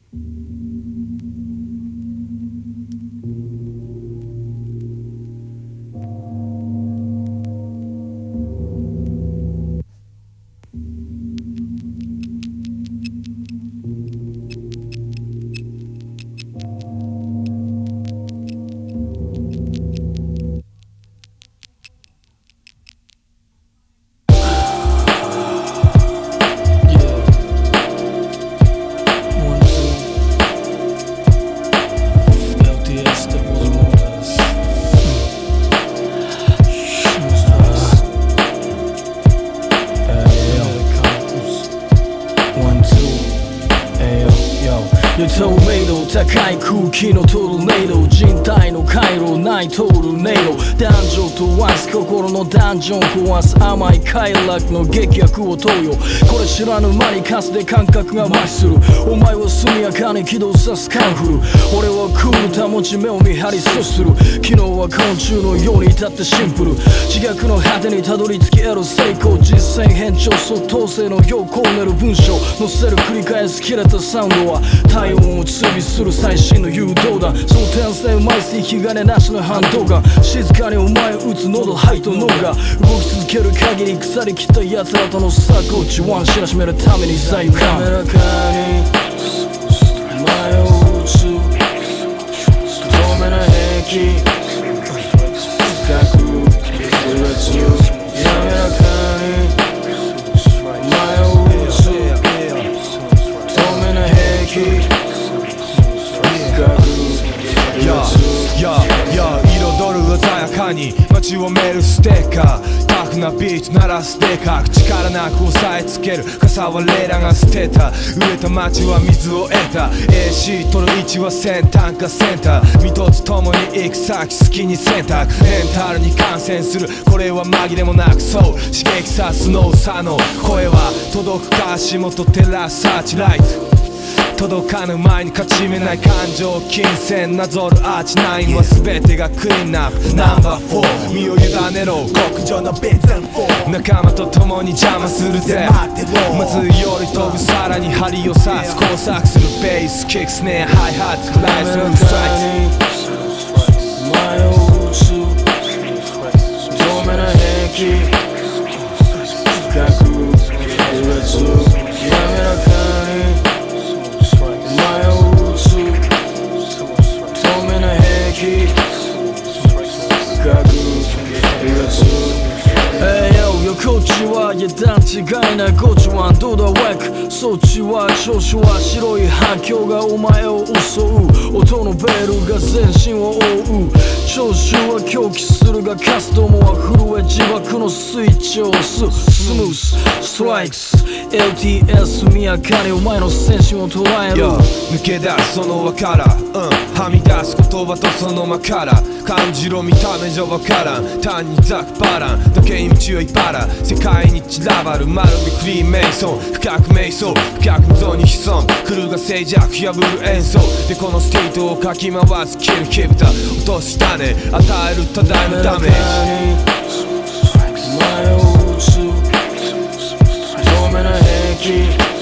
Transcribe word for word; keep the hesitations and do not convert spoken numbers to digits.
透明度高い空気のトルネード、人体の回路ないトルネード、男女問わず心のダンジョン壊す甘い快楽の劇薬を投与。これ知らぬ間にかすで感覚が麻痺する。お前は速やかに起動さすカンフル、俺はクール保ち目を見張り阻止する。昨日は昆虫のように至ってシンプル、自虐の果てにたどり着ける成功、実践変調相当性のようこうねる文章乗せる繰り返す切れたサウンドは体温を追尾する最新の誘導弾、その転生うまいし引き金なしの反動が静かにお前を撃つ喉吐いと脳が動き続ける限り腐りきった奴らとの錯落ちワン知らしめるために座右感滑らかに前を打つ透明な兵器深く揺れつ滑らかに前を打つ透明な兵器彩る鮮やかに街を埋めるステッカー、タフなビーチ鳴らすデカ、力なく押さえつける傘はレーラが捨てた、飢えた街は水を得た、 エーシー 取る位置は先端かセンター、身とつともに行く先好きに選択、メンタルに感染するこれは紛れもなくそう刺激さすの差の声は届くか足元照らすサーチライト、届かぬ前に勝ち目ない感情金銭なぞるアーチナインは全てがクリーンアップナンバーフォー身を委ねろ極上のベンザンフォー仲間と共に邪魔するぜまずより飛ぶさらに針を刺す工作するベースキックスネアハイハットクライスのサイズ前を打つ透明な兵器深く揺れつ滑らかに前を打つ透明な兵器深く揺れつHey yo, 横地は油断違いないゴチワンどうだウェックそっちは調子は白い反響がお前を襲う音のベールが全身を覆う聴衆は狂気するがカスタムは震え自爆のスイッチを押すスムースストライクス エルティーエス 速やかにお前の精神を捉える Yo, 抜け出すその輪から、うん、はみ出す言葉とその間から感じろ見た目じゃわからん単にザクバラン時計に夢中いばら世界に散らばるまるでフリーメイソン深く瞑想深く溝に潜むクルーが静寂破る演奏でこのステートをかき回すキルキブタ落とす種与える多大なダメージ前を打つ透明な兵器